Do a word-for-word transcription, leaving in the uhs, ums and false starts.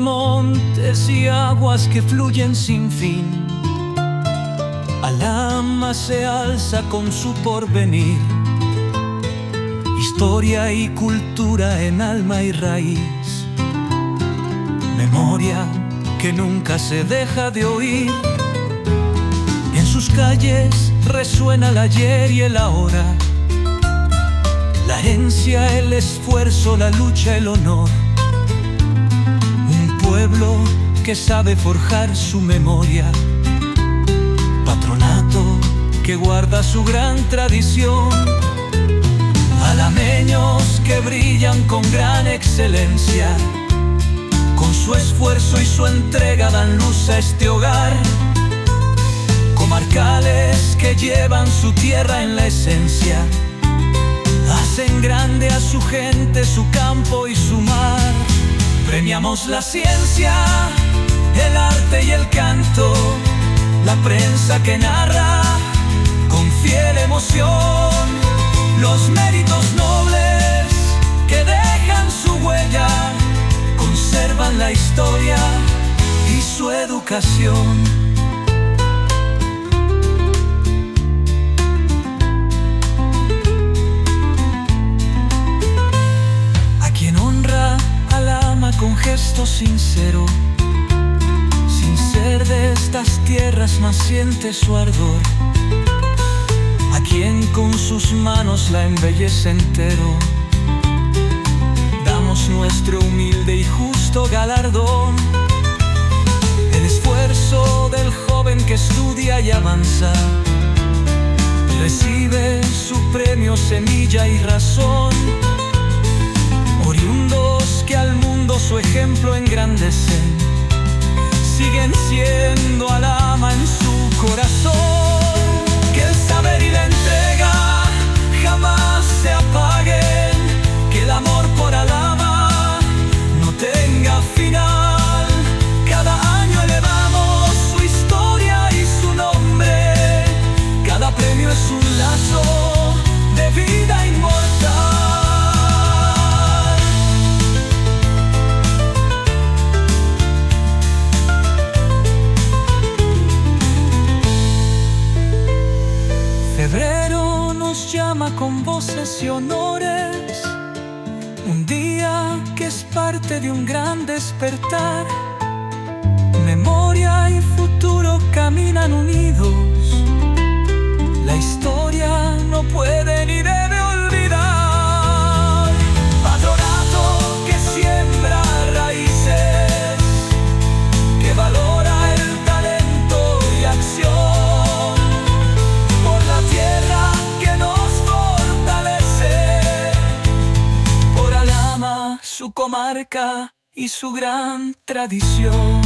montes y aguas que fluyen sin fin. Alhama se alza con su porvenir, historia y cultura en alma y raíz, memoria que nunca se deja de oír. En sus calles resuena el ayer y el ahora, la herencia, el esfuerzo, la lucha, el honor. Un pueblo que sabe forjar su memoria, patronato que guarda su gran tradición. Alameños que brillan con gran excelencia, con su esfuerzo y su entrega dan luz a este hogar. Comarcales que llevan su tierra en la esencia, hacen grande a su gente, su campo y su mar. Premiamos la ciencia, el arte y el canto, la prensa que narra con fiel emoción los méritos nobles que dejan su huella, conservan la historia y su educación. Con gesto sincero, sin ser de estas tierras, mas siente su ardor. A quien con sus manos la embellece entero, damos nuestro humilde y justo galardón. El esfuerzo del joven que estudia y avanza, recibe su premio, semilla y razón. Oriundos que al mundo su ejemplo engrandecen, siguen siendo Alhama en su corazón. Que el saber y la entrega jamás se apaguen, que el amor por Alhama no tenga final. Cada año elevamos su historia y su nombre, cada premio es un lazo de vida inmortal. Febrero nos llama con voces y honores, un día que es parte de un gran despertar. Memoria y futuro caminan unidos, la historia no puede ni debe olvidar. Patronato que siembra raíces, que valora el talento y acción. Su comarca y su gran tradición.